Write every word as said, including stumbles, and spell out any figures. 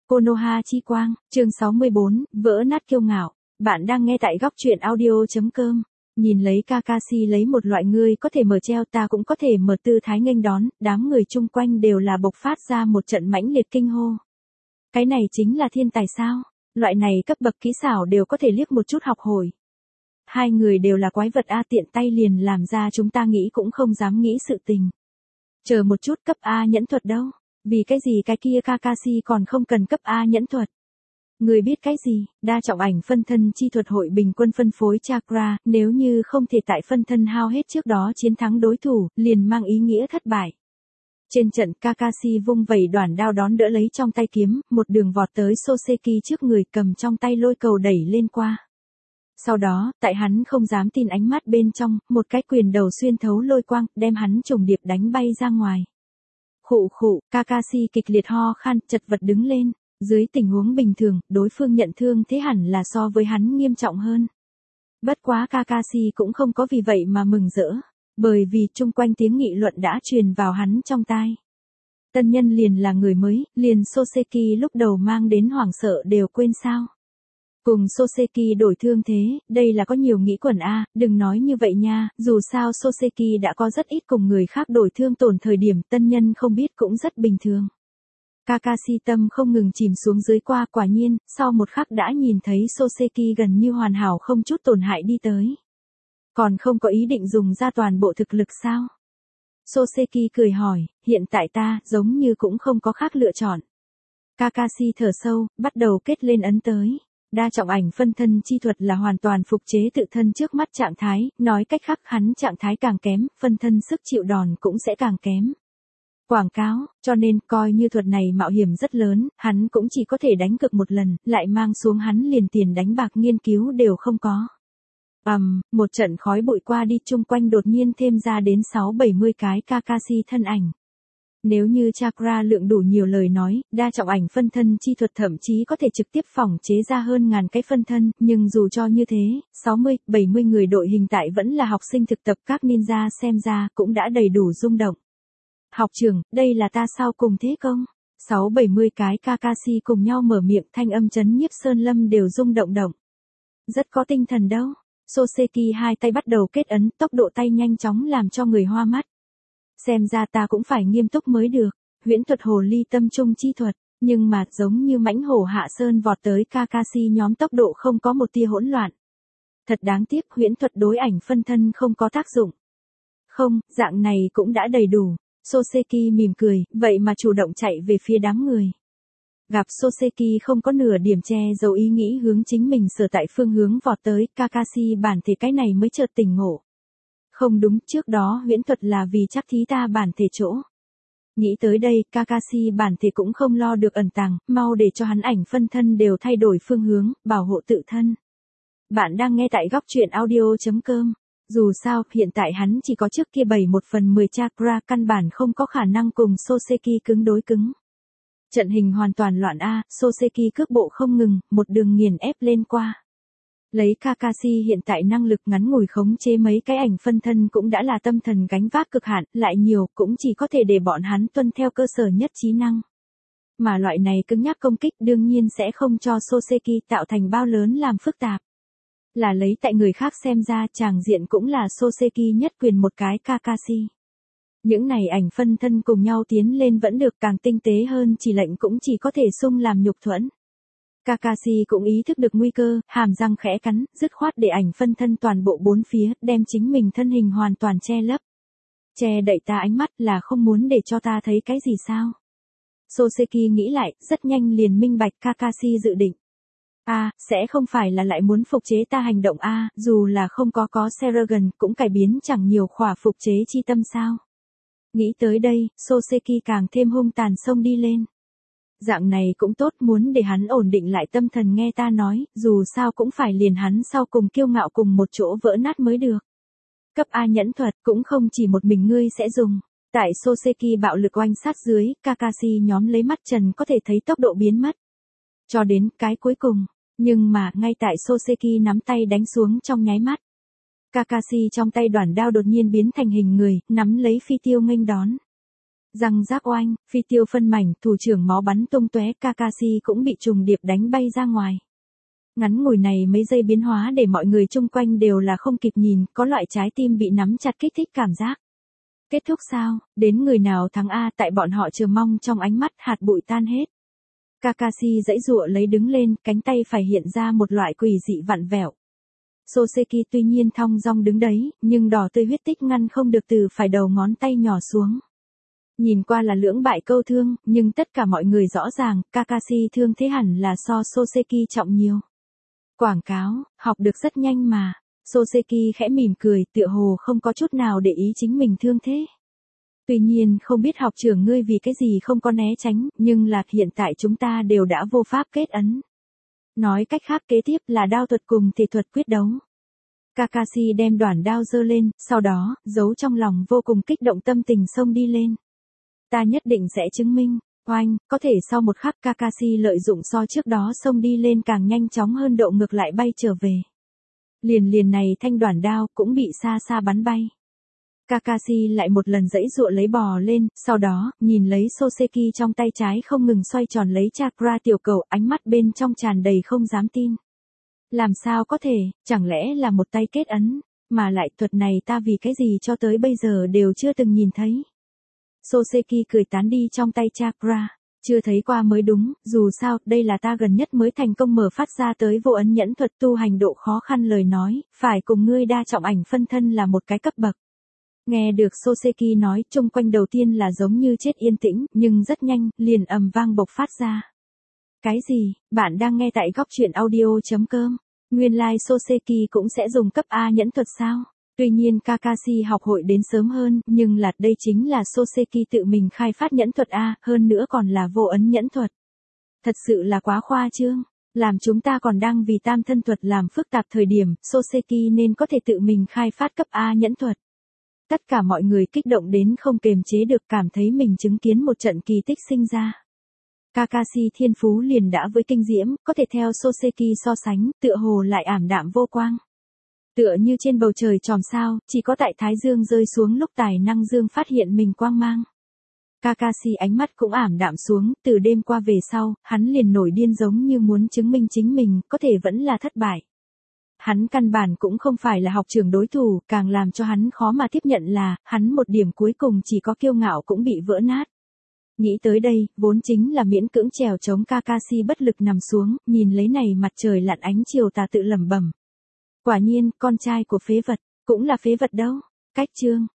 Konoha chi quang, chương sáu mươi bốn, vỡ nát kiêu ngạo. Bạn đang nghe tại góc truyện audio chấm com. Nhìn lấy Kakashi lấy một loại ngươi có thể mở treo ta cũng có thể mở tư thái nghênh đón, đám người chung quanh đều là bộc phát ra một trận mãnh liệt kinh hô. Cái này chính là thiên tài sao? Loại này cấp bậc kỹ xảo đều có thể liếc một chút học hỏi. Hai người đều là quái vật A, tiện tay liền làm ra chúng ta nghĩ cũng không dám nghĩ sự tình. Chờ một chút, cấp A nhẫn thuật đâu? Vì cái gì cái kia Kakashi còn không cần cấp A nhẫn thuật? Người biết cái gì? Đa trọng ảnh phân thân chi thuật hội bình quân phân phối chakra, nếu như không thể tại phân thân hao hết trước đó chiến thắng đối thủ, liền mang ý nghĩa thất bại. Trên trận, Kakashi vung vẩy đoản đao đón đỡ lấy trong tay kiếm, một đường vọt tới Soseki trước người, cầm trong tay lôi cầu đẩy lên qua. Sau đó, tại hắn không dám tin ánh mắt bên trong, một cái quyền đầu xuyên thấu lôi quang, đem hắn trùng điệp đánh bay ra ngoài. Khụ khụ, Kakashi kịch liệt ho khan, chật vật đứng lên. Dưới tình huống bình thường, đối phương nhận thương thế hẳn là so với hắn nghiêm trọng hơn. Bất quá Kakashi cũng không có vì vậy mà mừng rỡ, bởi vì chung quanh tiếng nghị luận đã truyền vào hắn trong tai. Tân nhân liền là người mới, liền Soseki lúc đầu mang đến hoảng sợ đều quên sao. Cùng Soseki đổi thương thế, đây là có nhiều nghĩ quẩn a, đừng nói như vậy nha, dù sao Soseki đã có rất ít cùng người khác đổi thương tổn thời điểm tân nhân không biết cũng rất bình thường. Kakashi tâm không ngừng chìm xuống dưới qua, quả nhiên, sau một khắc đã nhìn thấy Soseki gần như hoàn hảo không chút tổn hại đi tới. Còn không có ý định dùng ra toàn bộ thực lực sao? Soseki cười hỏi, hiện tại ta, giống như cũng không có khác lựa chọn. Kakashi thở sâu, bắt đầu kết lên ấn tới. Đa trọng ảnh phân thân chi thuật là hoàn toàn phục chế tự thân trước mắt trạng thái, nói cách khác hắn trạng thái càng kém, phân thân sức chịu đòn cũng sẽ càng kém. Quảng cáo, cho nên coi như thuật này mạo hiểm rất lớn, hắn cũng chỉ có thể đánh cược một lần, lại mang xuống hắn liền tiền đánh bạc nghiên cứu đều không có. Ầm, um, một trận khói bụi qua đi, chung quanh đột nhiên thêm ra đến sáu bảy mươi cái Kakashi thân ảnh. Nếu như chakra lượng đủ nhiều lời nói, đa trọng ảnh phân thân chi thuật thậm chí có thể trực tiếp phỏng chế ra hơn ngàn cái phân thân, nhưng dù cho như thế, sáu mươi, bảy mươi người đội hình tại vẫn là học sinh thực tập các ninja xem ra cũng đã đầy đủ rung động. Học trưởng, đây là ta sao cùng thế công? Sáu bảy mươi cái Kakashi cùng nhau mở miệng, thanh âm chấn nhiếp sơn lâm đều rung động động. Rất có tinh thần đâu. Soseki hai tay bắt đầu kết ấn, tốc độ tay nhanh chóng làm cho người hoa mắt. Xem ra ta cũng phải nghiêm túc mới được. Huyễn thuật hồ ly tâm trung chi thuật, nhưng mà giống như mãnh hổ hạ sơn vọt tới Kakashi nhóm tốc độ không có một tia hỗn loạn. Thật đáng tiếc, huyễn thuật đối ảnh phân thân không có tác dụng. Không, dạng này cũng đã đầy đủ. Soseki mỉm cười, vậy mà chủ động chạy về phía đám người. Gặp Soseki không có nửa điểm che giấu ý nghĩ hướng chính mình sở tại phương hướng vọt tới, Kakashi bản thể cái này mới chợt tỉnh ngộ. Không đúng, trước đó huyễn thuật là vì chắc thí ta bản thể chỗ. Nghĩ tới đây, Kakashi bản thể cũng không lo được ẩn tàng, mau để cho hắn ảnh phân thân đều thay đổi phương hướng, bảo hộ tự thân. Bạn đang nghe tại góc truyện audio chấm com. Dù sao, hiện tại hắn chỉ có trước kia bảy một phần mười chakra, căn bản không có khả năng cùng Soseki cứng đối cứng. Trận hình hoàn toàn loạn a, Soseki cước bộ không ngừng, một đường nghiền ép lên qua. Lấy Kakashi hiện tại năng lực ngắn ngủi khống chế mấy cái ảnh phân thân cũng đã là tâm thần gánh vác cực hạn, lại nhiều cũng chỉ có thể để bọn hắn tuân theo cơ sở nhất trí năng. Mà loại này cứng nhắc công kích đương nhiên sẽ không cho Soseki tạo thành bao lớn làm phức tạp. Là lấy tại người khác xem ra tràng diện cũng là Soseki nhất quyền một cái Kakashi. Những này ảnh phân thân cùng nhau tiến lên vẫn được, càng tinh tế hơn chỉ lệnh cũng chỉ có thể sung làm nhục thuẫn. Kakashi cũng ý thức được nguy cơ, hàm răng khẽ cắn, dứt khoát để ảnh phân thân toàn bộ bốn phía, đem chính mình thân hình hoàn toàn che lấp. Che đậy ta ánh mắt là không muốn để cho ta thấy cái gì sao? Soseki nghĩ lại, rất nhanh liền minh bạch Kakashi dự định. A, à, sẽ không phải là lại muốn phục chế ta hành động a, à, dù là không có có Seragon cũng cải biến chẳng nhiều khỏa phục chế chi tâm sao? Nghĩ tới đây, Soseki càng thêm hung tàn xông đi lên. Dạng này cũng tốt, muốn để hắn ổn định lại tâm thần nghe ta nói, dù sao cũng phải liền hắn sau cùng kiêu ngạo cùng một chỗ vỡ nát mới được. Cấp A nhẫn thuật cũng không chỉ một mình ngươi sẽ dùng. Tại Soseki bạo lực oanh sát dưới, Kakashi nhóm lấy mắt trần có thể thấy tốc độ biến mất. Cho đến cái cuối cùng, nhưng mà ngay tại Soseki nắm tay đánh xuống trong nháy mắt. Kakashi trong tay đoản đao đột nhiên biến thành hình người, nắm lấy phi tiêu nghênh đón. Răng rác oanh, phi tiêu phân mảnh, thủ trưởng máu bắn tung tóe, Kakashi cũng bị trùng điệp đánh bay ra ngoài. Ngắn ngủi này mấy giây biến hóa để mọi người chung quanh đều là không kịp nhìn, có loại trái tim bị nắm chặt kích thích cảm giác. Kết thúc sao, đến người nào thắng a, tại bọn họ chờ mong trong ánh mắt hạt bụi tan hết. Kakashi giãy giụa lấy đứng lên, cánh tay phải hiện ra một loại quỷ dị vặn vẹo. Soseki tuy nhiên thong dong đứng đấy, nhưng đỏ tươi huyết tích ngăn không được từ phải đầu ngón tay nhỏ xuống. Nhìn qua là lưỡng bại câu thương, nhưng tất cả mọi người rõ ràng, Kakashi thương thế hẳn là so Soseki trọng nhiều. Quảng cáo, học được rất nhanh mà. Soseki khẽ mỉm cười, tựa hồ không có chút nào để ý chính mình thương thế. Tuy nhiên không biết học trưởng ngươi vì cái gì không có né tránh, nhưng là hiện tại chúng ta đều đã vô pháp kết ấn. Nói cách khác kế tiếp là đao thuật cùng thể thuật quyết đấu. Kakashi đem đoản đao giơ lên, sau đó, giấu trong lòng vô cùng kích động tâm tình xông đi lên. Ta nhất định sẽ chứng minh. Oanh, có thể sau một khắc Kakashi lợi dụng so trước đó xông đi lên càng nhanh chóng hơn độ ngược lại bay trở về. Liền liền này thanh đoản đao cũng bị xa xa bắn bay. Kakashi lại một lần giãy giụa lấy bò lên, sau đó, nhìn lấy Soseki trong tay trái không ngừng xoay tròn lấy chakra tiểu cầu, ánh mắt bên trong tràn đầy không dám tin. Làm sao có thể, chẳng lẽ là một tay kết ấn, mà lại thuật này ta vì cái gì cho tới bây giờ đều chưa từng nhìn thấy. Soseki cười tán đi trong tay chakra, chưa thấy qua mới đúng, dù sao, đây là ta gần nhất mới thành công mở phát ra tới vô ấn nhẫn thuật tu hành độ khó khăn lời nói, phải cùng ngươi đa trọng ảnh phân thân là một cái cấp bậc. Nghe được Soseki nói, chung quanh đầu tiên là giống như chết yên tĩnh, nhưng rất nhanh, liền ầm vang bộc phát ra. Cái gì, bạn đang nghe tại góc truyện audio.com, nguyên lai like Soseki cũng sẽ dùng cấp A nhẫn thuật sao? Tuy nhiên Kakashi học hội đến sớm hơn, nhưng là đây chính là Soseki tự mình khai phát nhẫn thuật A, hơn nữa còn là vô ấn nhẫn thuật. Thật sự là quá khoa trương, làm chúng ta còn đang vì tam thân thuật làm phức tạp thời điểm, Soseki nên có thể tự mình khai phát cấp A nhẫn thuật. Tất cả mọi người kích động đến không kềm chế được, cảm thấy mình chứng kiến một trận kỳ tích sinh ra. Kakashi thiên phú liền đã với kinh diễm, có thể theo Soseki so sánh, tựa hồ lại ảm đạm vô quang. Tựa như trên bầu trời chòm sao, chỉ có tại Thái Dương rơi xuống lúc tài năng dương phát hiện mình quang mang. Kakashi ánh mắt cũng ảm đạm xuống, từ đêm qua về sau, hắn liền nổi điên giống như muốn chứng minh chính mình, có thể vẫn là thất bại. Hắn căn bản cũng không phải là học trưởng đối thủ, càng làm cho hắn khó mà tiếp nhận là, hắn một điểm cuối cùng chỉ có kiêu ngạo cũng bị vỡ nát. Nghĩ tới đây, vốn chính là miễn cưỡng trèo chống Kakashi bất lực nằm xuống, nhìn lấy này mặt trời lặn ánh chiều tà tự lẩm bẩm. Quả nhiên, con trai của phế vật, cũng là phế vật đâu. Cách chương.